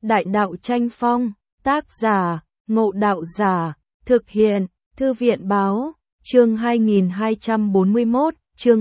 Đại đạo tranh phong, tác giả, Ngộ Đạo Giả, thực hiện, Thư viện báo, chương 2241, chương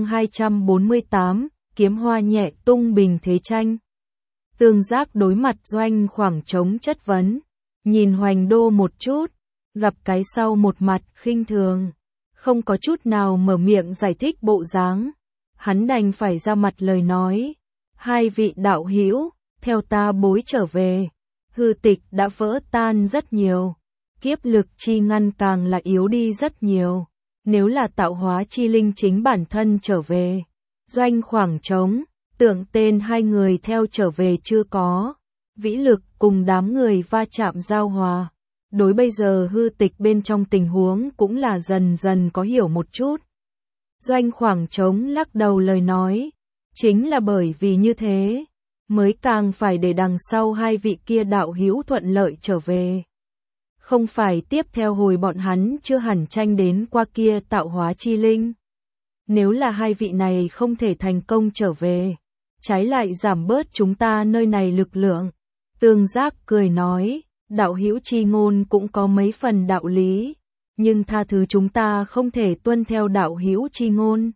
248, kiếm hoa nhẹ tung bình thế tranh. Tương Giác đối mặt Doanh khoảng trống chất vấn, nhìn Hoành Đô một chút, gặp cái sau một mặt khinh thường, không có chút nào mở miệng giải thích bộ dáng. Hắn đành phải ra mặt lời nói, hai vị đạo hữu, theo ta bối trở về, hư tịch đã vỡ tan rất nhiều, kiếp lực chi ngăn càng là yếu đi rất nhiều, nếu là tạo hóa chi linh chính bản thân trở về, Doanh khoảng trống, tưởng tên hai người theo trở về chưa có, vĩ lực cùng đám người va chạm giao hòa, đối bây giờ hư tịch bên trong tình huống cũng là dần dần có hiểu một chút. Doanh khoảng trống lắc đầu lời nói, chính là bởi vì như thế, mới càng phải để đằng sau hai vị kia đạo hữu thuận lợi trở về. Không phải tiếp theo hồi bọn hắn chưa hẳn tranh đến qua kia tạo hóa chi linh. Nếu là hai vị này không thể thành công trở về, trái lại giảm bớt chúng ta nơi này lực lượng. Tương Giác cười nói, đạo hữu chi ngôn cũng có mấy phần đạo lý, nhưng tha thứ chúng ta không thể tuân theo đạo hữu chi ngôn.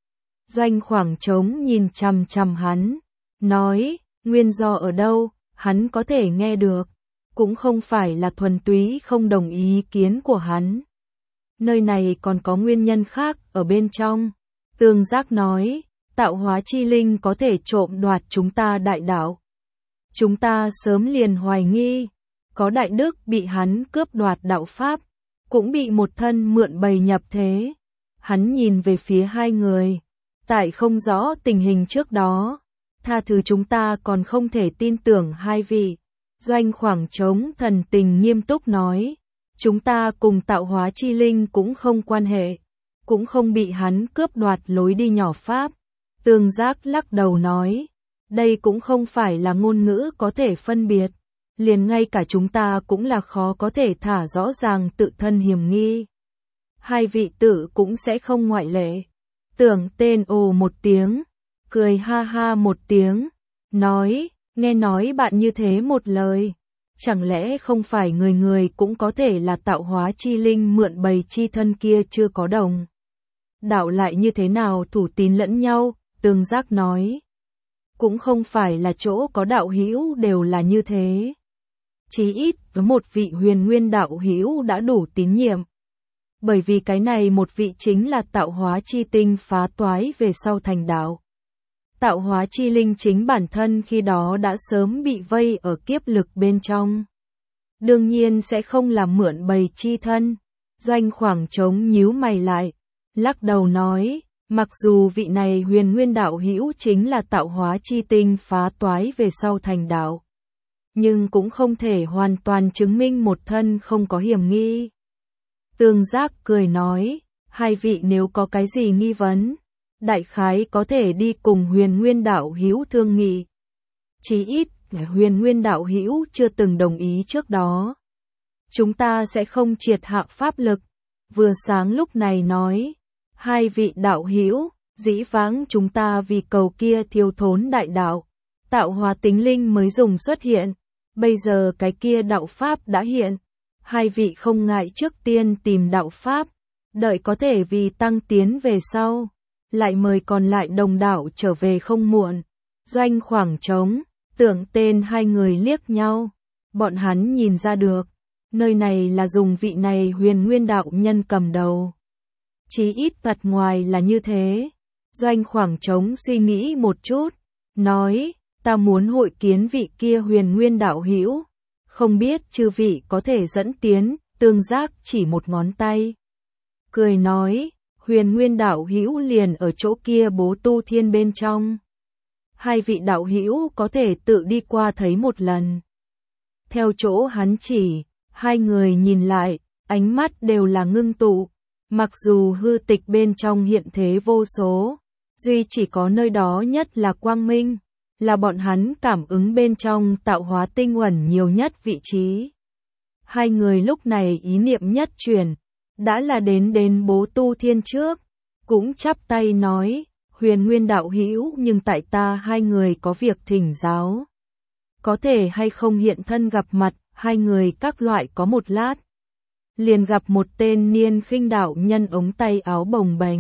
Doanh khoảng trống nhìn chằm chằm hắn, nói, nguyên do ở đâu, hắn có thể nghe được, cũng không phải là thuần túy không đồng ý kiến của hắn. Nơi này còn có nguyên nhân khác ở bên trong. Tương Giác nói, tạo hóa chi linh có thể trộm đoạt chúng ta đại đạo. Chúng ta sớm liền hoài nghi, có đại đức bị hắn cướp đoạt đạo pháp, cũng bị một thân mượn bày nhập thế. Hắn nhìn về phía hai người, tại không rõ tình hình trước đó, tha thứ chúng ta còn không thể tin tưởng hai vị. Doanh khoảng trống thần tình nghiêm túc nói, chúng ta cùng tạo hóa chi linh cũng không quan hệ, cũng không bị hắn cướp đoạt lối đi nhỏ pháp. Tương Giác lắc đầu nói, đây cũng không phải là ngôn ngữ có thể phân biệt, liền ngay cả chúng ta cũng là khó có thể thả rõ ràng tự thân hiểm nghi. Hai vị tử cũng sẽ không ngoại lệ. Tưởng tên ồ một tiếng, cười ha ha một tiếng, nói, nghe nói bạn như thế một lời, chẳng lẽ không phải người người cũng có thể là tạo hóa chi linh mượn bày chi thân kia chưa có đồng. Đạo lại như thế nào thủ tín lẫn nhau, Tương Giác nói. Cũng không phải là chỗ có đạo hữu đều là như thế. Chí ít với một vị huyền nguyên đạo hữu đã đủ tín nhiệm. Bởi vì cái này một vị chính là tạo hóa chi tinh phá toái về sau thành đạo. Tạo hóa chi linh chính bản thân khi đó đã sớm bị vây ở kiếp lực bên trong. Đương nhiên sẽ không làm mượn bày chi thân. Doanh khoảng trống nhíu mày lại, lắc đầu nói, mặc dù vị này huyền nguyên đạo hữu chính là tạo hóa chi tinh phá toái về sau thành đạo, nhưng cũng không thể hoàn toàn chứng minh một thân không có hiểm nghi. Tương Giác cười nói, hai vị nếu có cái gì nghi vấn, đại khái có thể đi cùng huyền nguyên đạo hữu thương nghị. Chí ít, huyền nguyên đạo hữu chưa từng đồng ý trước đó. Chúng ta sẽ không triệt hạ pháp lực. Vừa sáng lúc này nói, hai vị đạo hữu, dĩ vãng chúng ta vì cầu kia thiếu thốn đại đạo, tạo hóa tính linh mới dùng xuất hiện. Bây giờ cái kia đạo pháp đã hiện. Hai vị không ngại trước tiên tìm đạo pháp, đợi có thể vì tăng tiến về sau, lại mời còn lại đồng đạo trở về không muộn. Doanh khoảng trống, tưởng tên hai người liếc nhau, bọn hắn nhìn ra được, nơi này là dùng vị này huyền nguyên đạo nhân cầm đầu. Chí ít mặt ngoài là như thế. Doanh khoảng trống suy nghĩ một chút, nói, ta muốn hội kiến vị kia huyền nguyên đạo hữu, không biết chư vị có thể dẫn tiến. Tương Giác chỉ một ngón tay, cười nói, huyền nguyên đạo hữu liền ở chỗ kia bố tu thiên bên trong. Hai vị đạo hữu có thể tự đi qua thấy một lần. Theo chỗ hắn chỉ, hai người nhìn lại, ánh mắt đều là ngưng tụ. Mặc dù hư tịch bên trong hiện thế vô số, duy chỉ có nơi đó nhất là quang minh, là bọn hắn cảm ứng bên trong tạo hóa tinh uẩn nhiều nhất vị trí. Hai người lúc này ý niệm nhất chuyển, đã là đến bố tu thiên trước, cũng chắp tay nói, huyền nguyên đạo hữu nhưng tại ta hai người có việc thỉnh giáo. có thể hay không hiện thân gặp mặt, hai người các loại có một lát. Liền gặp một tên niên khinh đạo nhân ống tay áo bồng bềnh.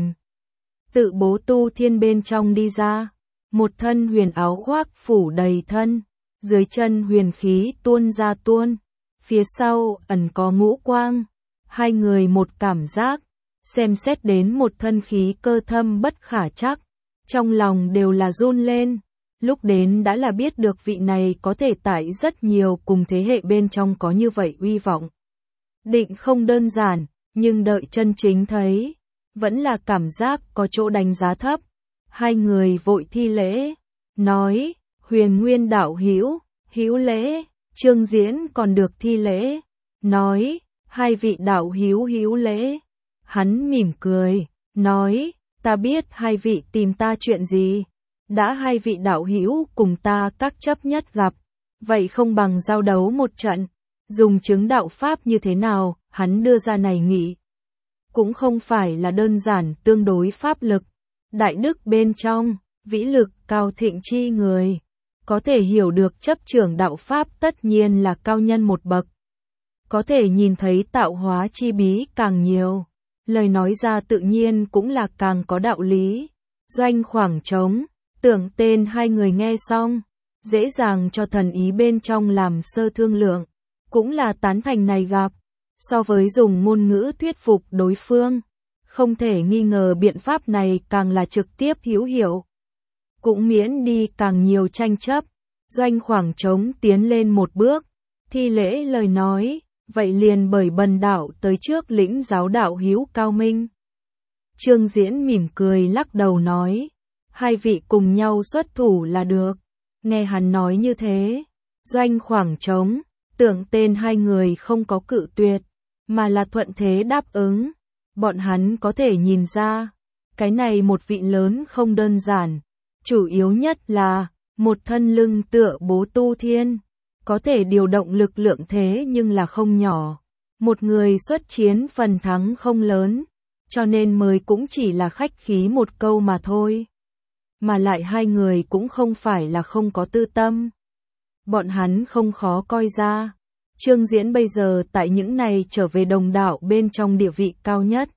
Tự Bố Tu Thiên bên trong đi ra, một thân huyền áo khoác phủ đầy thân, dưới chân huyền khí tuôn ra tuôn, phía sau ẩn có ngũ quang, hai người một cảm giác, xem xét đến một thân khí cơ thâm bất khả trắc, trong lòng đều là run lên, lúc đến đã là biết được vị này có thể tại rất nhiều cùng thế hệ bên trong có như vậy uy vọng. Định không đơn giản, nhưng đợi chân chính thấy, vẫn là cảm giác có chỗ đánh giá thấp. Hai người vội thi lễ, nói, Huyền Nguyên đạo hữu, hữu lễ, Trương Diễn còn được thi lễ, nói, hai vị đạo hữu hữu lễ. Hắn mỉm cười, nói, ta biết hai vị tìm ta chuyện gì, đã hai vị đạo hữu cùng ta các chấp nhất gặp, vậy không bằng giao đấu một trận, dùng chứng đạo pháp như thế nào, hắn đưa ra này nghị. Cũng không phải là đơn giản tương đối pháp lực, đại đức bên trong, vĩ lực cao thịnh chi người, có thể hiểu được chấp trưởng đạo pháp tất nhiên là cao nhân một bậc. Có thể nhìn thấy tạo hóa chi bí càng nhiều, lời nói ra tự nhiên cũng là càng có đạo lý. Doanh khoảng trống, tưởng tên hai người nghe xong, dễ dàng cho thần ý bên trong làm sơ thương lượng, cũng là tán thành này gặp. So với dùng ngôn ngữ thuyết phục đối phương, không thể nghi ngờ biện pháp này càng là trực tiếp hữu hiệu. Cũng miễn đi càng nhiều tranh chấp, Doanh khoảng trống tiến lên một bước, thi lễ lời nói, vậy liền bởi bần đạo tới trước lĩnh giáo đạo hữu cao minh. Trương Diễn mỉm cười lắc đầu nói, hai vị cùng nhau xuất thủ là được. Nghe hắn nói như thế, Doanh khoảng trống, tưởng tên hai người không có cự tuyệt, mà là thuận thế đáp ứng. Bọn hắn có thể nhìn ra, cái này một vị lớn không đơn giản, chủ yếu nhất là, một thân lưng tựa Bố Tu Thiên, có thể điều động lực lượng thế nhưng là không nhỏ. Một người xuất chiến phần thắng không lớn, cho nên mới cũng chỉ là khách khí một câu mà thôi. Mà lại hai người cũng không phải là không có tư tâm. Bọn hắn không khó coi ra. Trương Diễn bây giờ tại những này trở về đồng đạo bên trong địa vị cao nhất.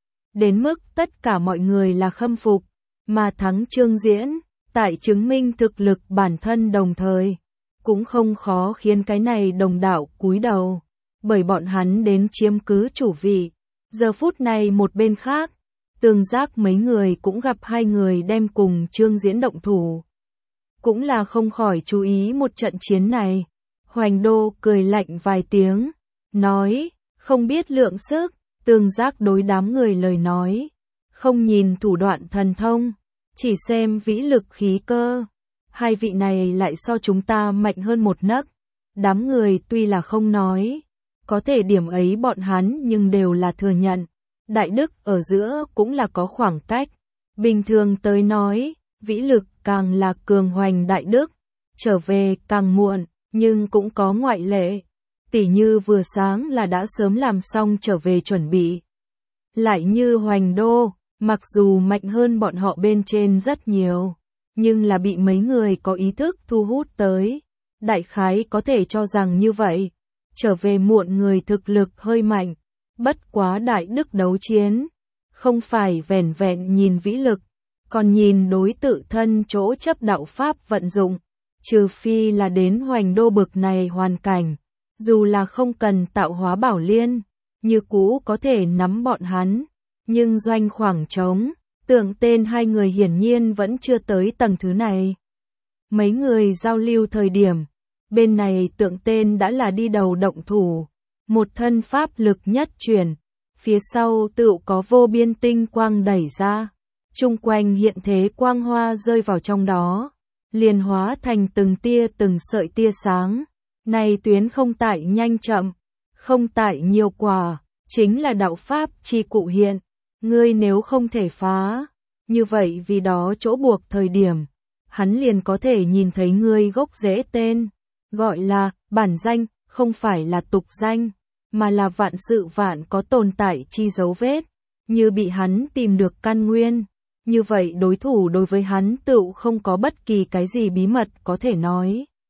Đến mức tất cả mọi người là khâm phục, mà thắng Trương Diễn, tại chứng minh thực lực bản thân đồng thời, cũng không khó khiến cái này đồng đạo cúi đầu, bởi bọn hắn đến chiếm cứ chủ vị. Giờ phút này một bên khác, Tường Giác mấy người cũng gặp hai người đem cùng Trương Diễn động thủ. Cũng là không khỏi chú ý một trận chiến này. Hoành Đô cười lạnh vài tiếng, nói, không biết lượng sức, Tường Giác đối đám người lời nói, không nhìn thủ đoạn thần thông, chỉ xem vĩ lực khí cơ. Hai vị này lại so chúng ta mạnh hơn một nấc. Đám người tuy là không nói, có thể điểm ấy bọn hắn nhưng đều là thừa nhận. Đại đức ở giữa cũng là có khoảng cách. Bình thường tới nói, vĩ lực càng là cường hoành đại đức, trở về càng muộn, nhưng cũng có ngoại lệ. Tỉ như vừa sáng là đã sớm làm xong trở về chuẩn bị. Lại như Hoành Đô, mặc dù mạnh hơn bọn họ bên trên rất nhiều, nhưng là bị mấy người có ý thức thu hút tới. Đại khái có thể cho rằng như vậy, trở về muộn người thực lực hơi mạnh, bất quá đại đức đấu chiến, không phải vẻn vẹn nhìn vĩ lực, còn nhìn đối tự thân chỗ chấp đạo pháp vận dụng, trừ phi là đến Hoành Đô bực này hoàn cảnh, dù là không cần tạo hóa bảo liên, như cũ có thể nắm bọn hắn, nhưng Doanh khoảng trống, tưởng tên hai người hiển nhiên vẫn chưa tới tầng thứ này. Mấy người giao lưu thời điểm, bên này tượng tên đã là đi đầu động thủ, một thân pháp lực nhất chuyển, phía sau tự có vô biên tinh quang đẩy ra, chung quanh hiện thế quang hoa rơi vào trong đó, liền hóa thành từng tia từng sợi tia sáng. Này tuyến không tại nhanh chậm, không tại nhiều quả, chính là đạo pháp chi cụ hiện, ngươi nếu không thể phá, như vậy vì đó chỗ buộc thời điểm, hắn liền có thể nhìn thấy ngươi gốc rễ tên, gọi là bản danh, không phải là tục danh, mà là vạn sự vạn có tồn tại chi dấu vết, như bị hắn tìm được căn nguyên, như vậy đối thủ đối với hắn tựu không có bất kỳ cái gì bí mật có thể nói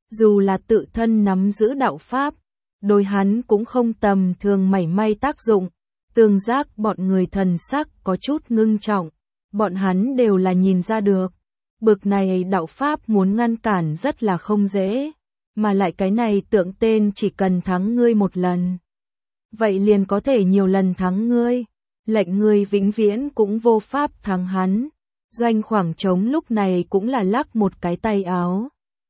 dù là tự thân nắm giữ đạo pháp, đối hắn cũng không tầm thường mảy may tác dụng. Tương Giác bọn người thần sắc có chút ngưng trọng, bọn hắn đều là nhìn ra được. Bực này đạo pháp muốn ngăn cản rất là không dễ, mà lại cái này tượng tên chỉ cần thắng ngươi một lần. Vậy liền có thể nhiều lần thắng ngươi, lệnh ngươi vĩnh viễn cũng vô pháp thắng hắn. Doanh Khoảng Trống lúc này cũng là lắc một cái tay áo.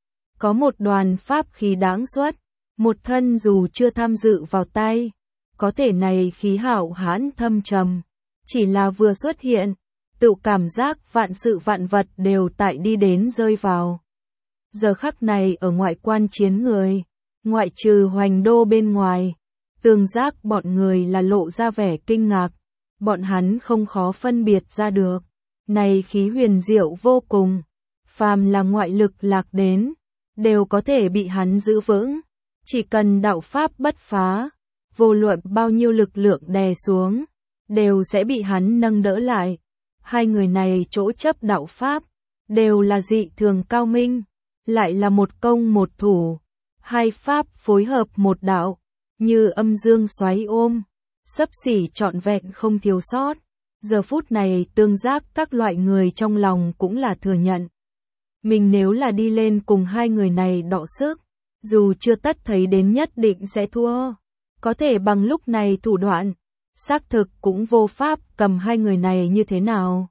Có một đoàn pháp khí đáng xuất, một thân dù chưa tham dự vào tay, có thể này khí hạo hãn thâm trầm, chỉ là vừa xuất hiện, tự cảm giác vạn sự vạn vật đều tại đi đến rơi vào. Giờ khắc này ở ngoại quan chiến người, ngoại trừ Hoành Đô bên ngoài, Tương Giác bọn người là lộ ra vẻ kinh ngạc, bọn hắn không khó phân biệt ra được. Này khí huyền diệu vô cùng, phàm là ngoại lực lạc đến, đều có thể bị hắn giữ vững. Chỉ cần đạo pháp bất phá, vô luận bao nhiêu lực lượng đè xuống, đều sẽ bị hắn nâng đỡ lại. Hai người này chỗ chấp đạo pháp, đều là dị thường cao minh, lại là một công một thủ. Hai pháp phối hợp một đạo, như âm dương xoáy ôm, xấp xỉ trọn vẹn không thiếu sót. Giờ phút này Tương Giác các loại người trong lòng cũng là thừa nhận. Mình nếu là đi lên cùng hai người này đọ sức, dù chưa tất thấy đến nhất định sẽ thua. Có thể bằng lúc này thủ đoạn, xác thực cũng vô pháp cầm hai người này như thế nào.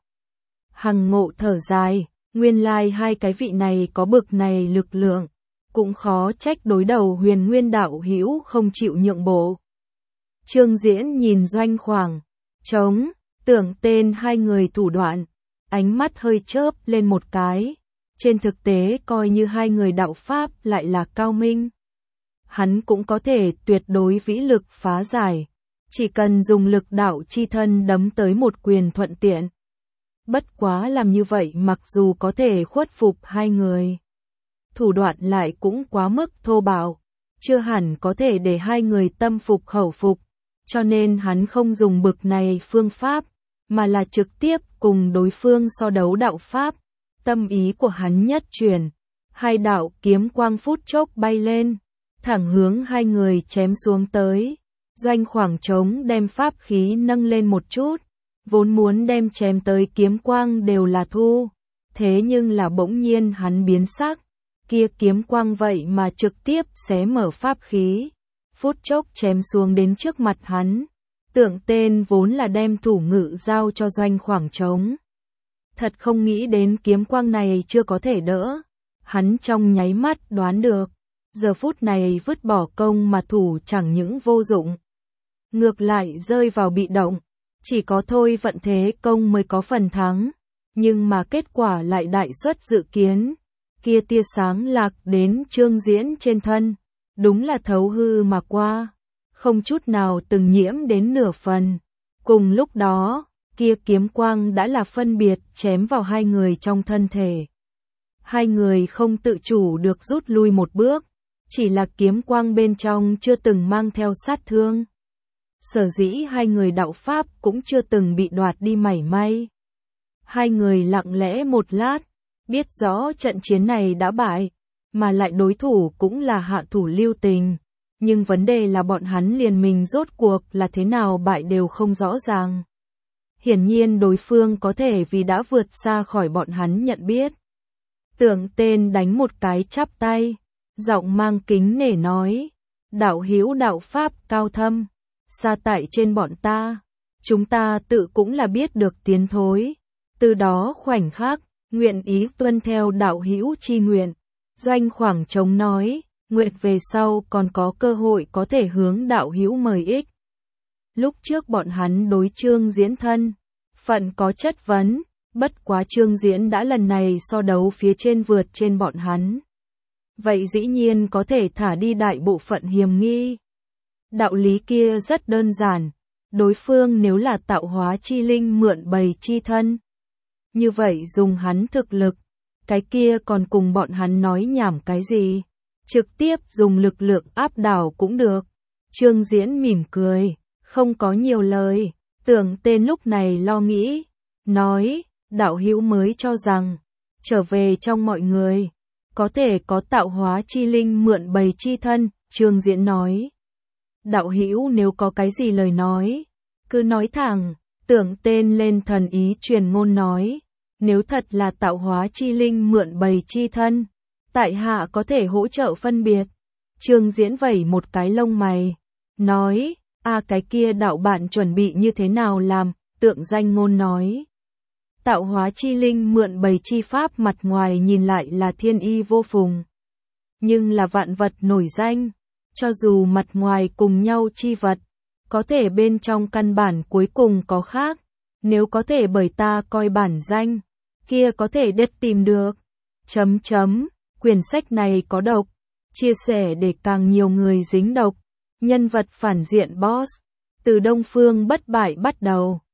Hằng Ngộ thở dài, nguyên lai hai cái vị này có bực này lực lượng, cũng khó trách đối đầu Huyền Nguyên đạo hữu không chịu nhượng bộ. Trương Diễn nhìn Doanh Khoảng Trống, tưởng tên hai người thủ đoạn, ánh mắt hơi chớp lên một cái. Trên thực tế coi như hai người đạo pháp lại là cao minh, hắn cũng có thể tuyệt đối vĩ lực phá giải, chỉ cần dùng lực đạo chi thân đấm tới một quyền thuận tiện. Bất quá làm như vậy mặc dù có thể khuất phục hai người, thủ đoạn lại cũng quá mức thô bạo, chưa hẳn có thể để hai người tâm phục khẩu phục, cho nên hắn không dùng bực này phương pháp, mà là trực tiếp cùng đối phương so đấu đạo pháp. Tâm ý của hắn nhất chuyển, hai đạo kiếm quang phút chốc bay lên, thẳng hướng hai người chém xuống tới. Doanh Khoảng Trống đem pháp khí nâng lên một chút, vốn muốn đem chém tới kiếm quang đều là thu, thế nhưng là bỗng nhiên hắn biến sắc, kia kiếm quang vậy mà trực tiếp xé mở pháp khí, phút chốc chém xuống đến trước mặt hắn. Tưởng tên vốn là đem thủ ngự giao cho Doanh Khoảng Trống, thật không nghĩ đến kiếm quang này chưa có thể đỡ. Hắn trong nháy mắt đoán được, giờ phút này vứt bỏ công mà thủ chẳng những vô dụng, ngược lại rơi vào bị động, chỉ có thôi vận thế công mới có phần thắng, nhưng mà kết quả lại đại xuất dự kiến. Kia tia sáng lạc đến Trương Diễn trên thân, đúng là thấu hư mà qua, không chút nào từng nhiễm đến nửa phần. Cùng lúc đó, kia kiếm quang đã là phân biệt chém vào hai người trong thân thể. Hai người không tự chủ được rút lui một bước, chỉ là kiếm quang bên trong chưa từng mang theo sát thương. Sở dĩ hai người đạo pháp cũng chưa từng bị đoạt đi mảy may. Hai người lặng lẽ một lát, biết rõ trận chiến này đã bại, mà lại đối thủ cũng là hạ thủ lưu tình. Nhưng vấn đề là bọn hắn liền mình rốt cuộc là thế nào bại đều không rõ ràng. Hiển nhiên đối phương có thể vì đã vượt xa khỏi bọn hắn nhận biết. Tưởng tên đánh một cái chắp tay, giọng mang kính nể nói, đạo hữu đạo pháp cao thâm, xa tại trên bọn ta, chúng ta tự cũng là biết được tiến thối, từ đó khoảnh khắc, nguyện ý tuân theo đạo hữu chi nguyện. Doanh Khoảng Trống nói, nguyện về sau còn có cơ hội có thể hướng đạo hữu mời ích. Lúc trước bọn hắn đối Trương Diễn thân phận có chất vấn, bất quá Trương Diễn đã lần này so đấu phía trên vượt trên bọn hắn. Vậy dĩ nhiên có thể thả đi đại bộ phận hiềm nghi. Đạo lý kia rất đơn giản, đối phương nếu là tạo hóa chi linh mượn bầy chi thân, như vậy dùng hắn thực lực, cái kia còn cùng bọn hắn nói nhảm cái gì, trực tiếp dùng lực lượng áp đảo cũng được. Trương Diễn mỉm cười, không có nhiều lời. Tưởng tên lúc này lo nghĩ, nói, đạo hữu mới cho rằng, trở về trong mọi người, có thể có tạo hóa chi linh mượn bầy chi thân, Trương Diễn nói. Đạo hữu nếu có cái gì lời nói, cứ nói thẳng, tưởng tên lên thần ý truyền ngôn nói, nếu thật là tạo hóa chi linh mượn bầy chi thân, tại hạ có thể hỗ trợ phân biệt. Trương Diễn vẩy một cái lông mày, nói, cái kia đạo bạn chuẩn bị như thế nào làm, Tượng Danh Ngôn nói. Tạo hóa chi linh mượn bầy chi pháp mặt ngoài nhìn lại là thiên y vô phùng, nhưng là vạn vật nổi danh, cho dù mặt ngoài cùng nhau chi vật, có thể bên trong căn bản cuối cùng có khác, nếu có thể bởi ta coi bản danh, kia có thể đết tìm được. Quyển sách này có độc, chia sẻ để càng nhiều người dính độc, nhân vật phản diện boss, từ Đông Phương Bất Bại bắt đầu.